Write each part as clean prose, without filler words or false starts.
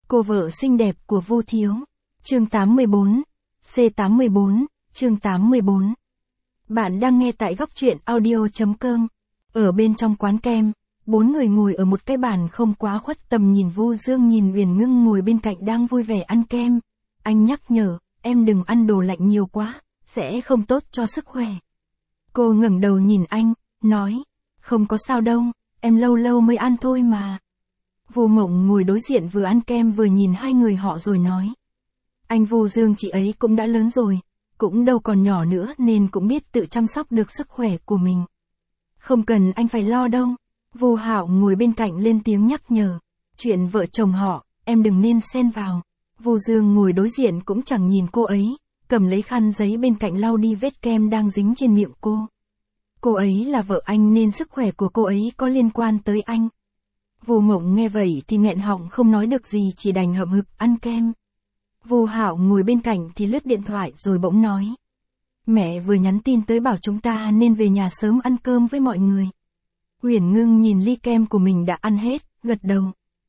Cô vợ xinh đẹp của Vu Thiếu. Chương 84. C84, chương 84. Bạn đang nghe tại góc truyện audio.com. Ở bên trong quán kem, 4 người ngồi ở một cái bàn không quá khuất tầm nhìn. Vu Dương nhìn Uyển Ngưng ngồi bên cạnh đang vui vẻ ăn kem. Anh nhắc nhở, em đừng ăn đồ lạnh nhiều quá, sẽ không tốt cho sức khỏe. Cô ngẩng đầu nhìn anh, nói, không có sao đâu, em lâu lâu mới ăn thôi mà. Vu Mộng ngồi đối diện vừa ăn kem vừa nhìn hai người họ rồi nói. Anh Vu Dương chị ấy cũng đã lớn rồi, cũng đâu còn nhỏ nữa nên cũng biết tự chăm sóc được sức khỏe của mình. Không cần anh phải lo đâu. Vu Hạo ngồi bên cạnh lên tiếng nhắc nhở. Chuyện vợ chồng họ, em đừng nên xen vào. Vu Dương ngồi đối diện cũng chẳng nhìn cô ấy, cầm lấy khăn giấy bên cạnh lau đi vết kem đang dính trên miệng cô. Cô ấy là vợ anh nên sức khỏe của cô ấy có liên quan tới anh. Vu Mộng nghe vậy thì nghẹn họng không nói được gì, chỉ đành hậm hực ăn kem. Vu Hạo ngồi bên cạnh thì lướt điện thoại rồi bỗng nói. Mẹ vừa nhắn tin tới bảo chúng ta nên về nhà sớm ăn cơm với mọi người. Uyển Ngưng nhìn ly kem của mình đã ăn hết, gật đầu.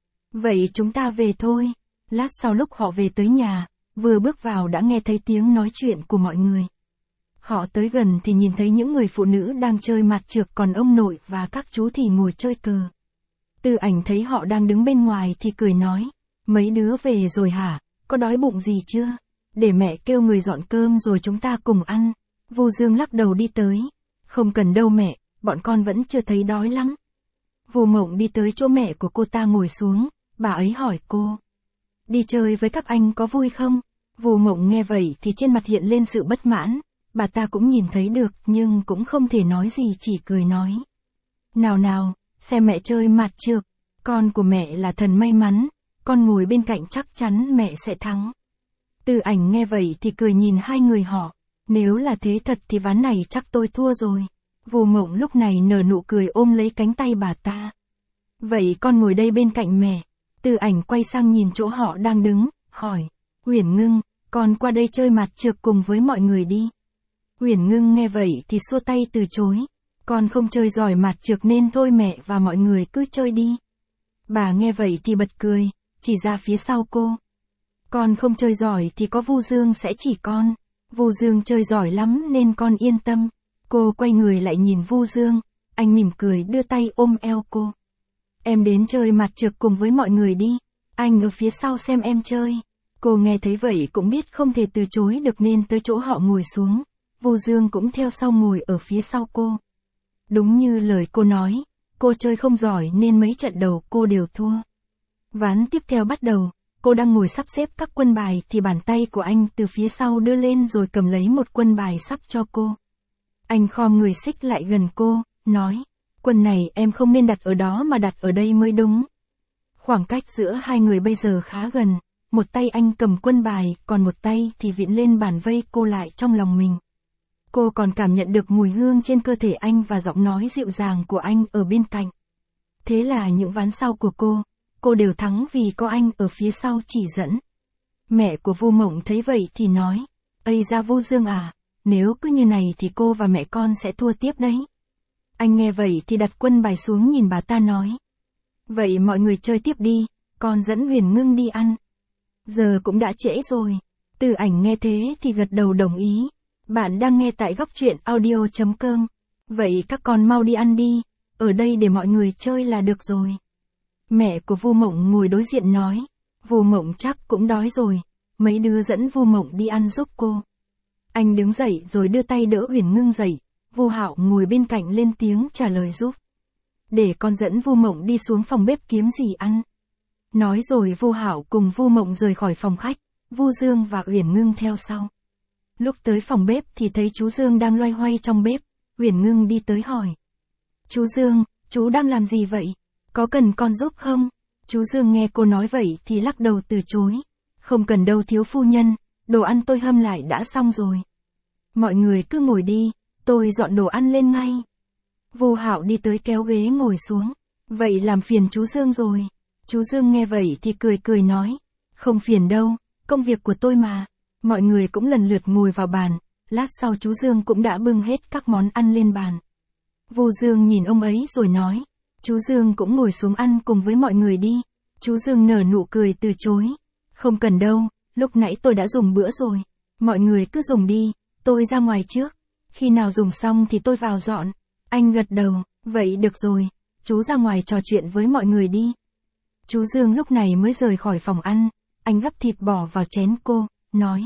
Vậy chúng ta về thôi. Lát sau lúc họ về tới nhà, vừa bước vào đã nghe thấy tiếng nói chuyện của mọi người. Họ tới gần thì nhìn thấy những người phụ nữ đang chơi mạt chược, còn ông nội và các chú thì ngồi chơi cờ. Tư Ảnh thấy họ đang đứng bên ngoài thì cười nói. Mấy đứa về rồi hả? Có đói bụng gì chưa? Để mẹ kêu người dọn cơm rồi chúng ta cùng ăn. Vu Dương lắc đầu đi tới. Không cần đâu mẹ, bọn con vẫn chưa thấy đói lắm. Vu Mộng đi tới chỗ mẹ của cô ta ngồi xuống, bà ấy hỏi cô. Đi chơi với các anh có vui không? Vu Mộng nghe vậy thì trên mặt hiện lên sự bất mãn, bà ta cũng nhìn thấy được nhưng cũng không thể nói gì, chỉ cười nói. Nào nào, xem mẹ chơi mạt chược, con của mẹ là thần may mắn, con ngồi bên cạnh chắc chắn mẹ sẽ thắng. Tư Ảnh nghe vậy thì cười nhìn hai người họ, nếu là thế thật thì ván này chắc tôi thua rồi. Vu Mộng lúc này nở nụ cười ôm lấy cánh tay bà ta. Vậy con ngồi đây bên cạnh mẹ. Tư Ảnh quay sang nhìn chỗ họ đang đứng, hỏi. Uyển Ngưng, con qua đây chơi mạt chược cùng với mọi người đi. Uyển Ngưng nghe vậy thì xua tay từ chối. Con không chơi giỏi mạt chược nên thôi mẹ và mọi người cứ chơi đi. Bà nghe vậy thì bật cười, chỉ ra phía sau cô. Con không chơi giỏi thì có Vu Dương sẽ chỉ con. Vu Dương chơi giỏi lắm nên con yên tâm. Cô quay người lại nhìn Vu Dương, anh mỉm cười đưa tay ôm eo cô. Em đến chơi mạt chược cùng với mọi người đi, anh ở phía sau xem em chơi. Cô nghe thấy vậy cũng biết không thể từ chối được nên tới chỗ họ ngồi xuống. Vu Dương cũng theo sau ngồi ở phía sau cô. Đúng như lời cô nói, cô chơi không giỏi nên mấy trận đầu cô đều thua. Ván tiếp theo bắt đầu, cô đang ngồi sắp xếp các quân bài thì bàn tay của anh từ phía sau đưa lên rồi cầm lấy một quân bài sắp cho cô. Anh khom người xích lại gần cô, nói, quân này em không nên đặt ở đó mà đặt ở đây mới đúng. Khoảng cách giữa hai người bây giờ khá gần, một tay anh cầm quân bài, còn một tay thì vịn lên bàn vây cô lại trong lòng mình. Cô còn cảm nhận được mùi hương trên cơ thể anh và giọng nói dịu dàng của anh ở bên cạnh. Thế là những ván sau của cô đều thắng vì có anh ở phía sau chỉ dẫn. Mẹ của Vu Mộng thấy vậy thì nói, Ây da Vu Dương à, nếu cứ như này thì cô và mẹ con sẽ thua tiếp đấy. Anh nghe vậy thì đặt quân bài xuống nhìn bà ta nói. Vậy mọi người chơi tiếp đi, con dẫn Uyển Ngưng đi ăn. Giờ cũng đã trễ rồi. Tư Ảnh nghe thế thì gật đầu đồng ý. Bạn đang nghe tại góc truyện audio.com. Vậy các con mau đi ăn đi, ở đây để mọi người chơi là được rồi. Mẹ của Vu Mộng ngồi đối diện nói. Vu Mộng chắc cũng đói rồi, mấy đứa dẫn Vu Mộng đi ăn giúp cô. Anh đứng dậy rồi đưa tay đỡ Uyển Ngưng dậy. Vu Hạo ngồi bên cạnh lên tiếng trả lời giúp. Để con dẫn Vu Mộng đi xuống phòng bếp kiếm gì ăn. Nói rồi Vu Hạo cùng Vu Mộng rời khỏi phòng khách, Vu Dương và Uyển Ngưng theo sau. Lúc tới phòng bếp thì thấy chú Dương đang loay hoay trong bếp. Uyển Ngưng đi tới hỏi. Chú Dương, chú đang làm gì vậy? Có cần con giúp không? Chú Dương nghe cô nói vậy thì lắc đầu từ chối. Không cần đâu thiếu phu nhân, đồ ăn tôi hâm lại đã xong rồi. Mọi người cứ ngồi đi, tôi dọn đồ ăn lên ngay. Vu Hạo đi tới kéo ghế ngồi xuống. Vậy làm phiền chú Dương rồi. Chú Dương nghe vậy thì cười nói. Không phiền đâu, công việc của tôi mà. Mọi người cũng lần lượt ngồi vào bàn, lát sau chú Dương cũng đã bưng hết các món ăn lên bàn. Vu Dương nhìn ông ấy rồi nói. Chú Dương cũng ngồi xuống ăn cùng với mọi người đi. Chú Dương nở nụ cười từ chối. Không cần đâu, lúc nãy tôi đã dùng bữa rồi. Mọi người cứ dùng đi, tôi ra ngoài trước. Khi nào dùng xong thì tôi vào dọn. Anh gật đầu, vậy được rồi, chú ra ngoài trò chuyện với mọi người đi. Chú Dương lúc này mới rời khỏi phòng ăn, anh gắp thịt bỏ vào chén cô, nói.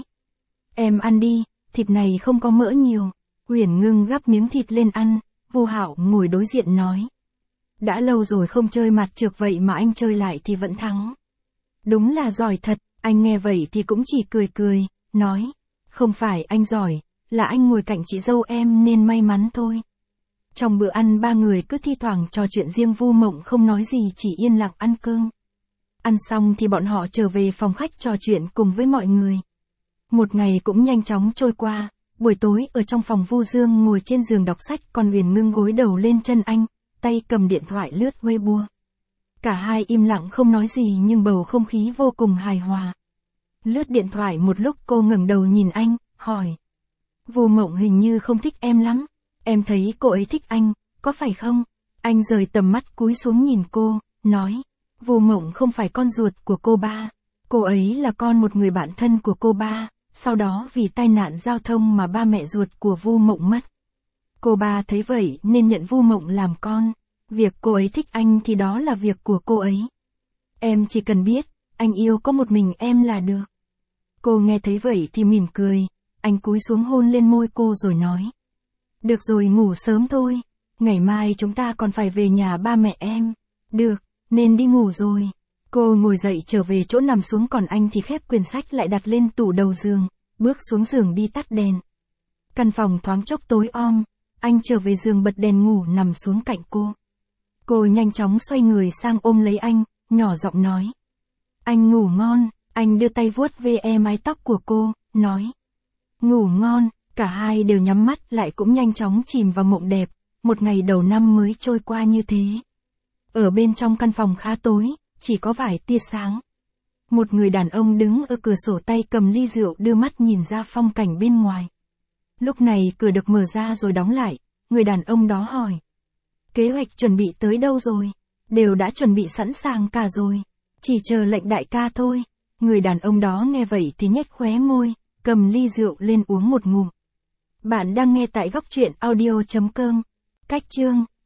Em ăn đi, thịt này không có mỡ nhiều. Uyển Ngưng gắp miếng thịt lên ăn, Vu Hạo ngồi đối diện nói. Đã lâu rồi không chơi mặt trược vậy mà anh chơi lại thì vẫn thắng. Đúng là giỏi thật, anh nghe vậy thì cũng chỉ cười cười, nói. Không phải anh giỏi, là anh ngồi cạnh chị dâu em nên may mắn thôi. Trong bữa ăn ba người cứ thi thoảng trò chuyện riêng, Vu Mộng không nói gì, chỉ yên lặng ăn cơm. Ăn xong thì bọn họ trở về phòng khách trò chuyện cùng với mọi người. Một ngày cũng nhanh chóng trôi qua, buổi tối ở trong phòng Vu Dương ngồi trên giường đọc sách, còn Uyển Ngưng gối đầu lên chân anh, tay cầm điện thoại lướt Weibo. Cả hai im lặng không nói gì nhưng bầu không khí vô cùng hài hòa. Lướt điện thoại một lúc cô ngẩng đầu nhìn anh, hỏi. Vu Mộng hình như không thích em lắm. Em thấy cô ấy thích anh, có phải không? Anh rời tầm mắt cúi xuống nhìn cô, nói. Vu Mộng không phải con ruột của cô ba. Cô ấy là con một người bạn thân của cô ba, sau đó vì tai nạn giao thông mà ba mẹ ruột của Vu Mộng mất. Cô ba thấy vậy nên nhận Vu Mộng làm con. Việc cô ấy thích anh thì đó là việc của cô ấy. Em chỉ cần biết, anh yêu có một mình em là được. Cô nghe thấy vậy thì mỉm cười, anh cúi xuống hôn lên môi cô rồi nói. Được rồi, ngủ sớm thôi, ngày mai chúng ta còn phải về nhà ba mẹ em. Được, nên đi ngủ rồi. Cô ngồi dậy trở về chỗ nằm xuống, còn anh thì khép quyển sách lại đặt lên tủ đầu giường, bước xuống giường đi tắt đèn. Căn phòng thoáng chốc tối om, anh trở về giường bật đèn ngủ nằm xuống cạnh cô. Cô nhanh chóng xoay người sang ôm lấy anh, nhỏ giọng nói. Anh ngủ ngon, anh đưa tay vuốt ve mái tóc của cô, nói. Ngủ ngon, cả hai đều nhắm mắt lại cũng nhanh chóng chìm vào mộng đẹp, một ngày đầu năm mới trôi qua như thế. Ở bên trong căn phòng khá tối, chỉ có vài tia sáng. Một người đàn ông đứng ở cửa sổ, tay cầm ly rượu, đưa mắt nhìn ra phong cảnh bên ngoài. Lúc này cửa được mở ra rồi đóng lại, người đàn ông đó hỏi. Kế hoạch chuẩn bị tới đâu rồi? Đều đã chuẩn bị sẵn sàng cả rồi. Chỉ chờ lệnh đại ca thôi. Người đàn ông đó nghe vậy thì nhếch khóe môi, cầm ly rượu lên uống một ngụm. Bạn đang nghe tại góc truyện audio.com. Cách chương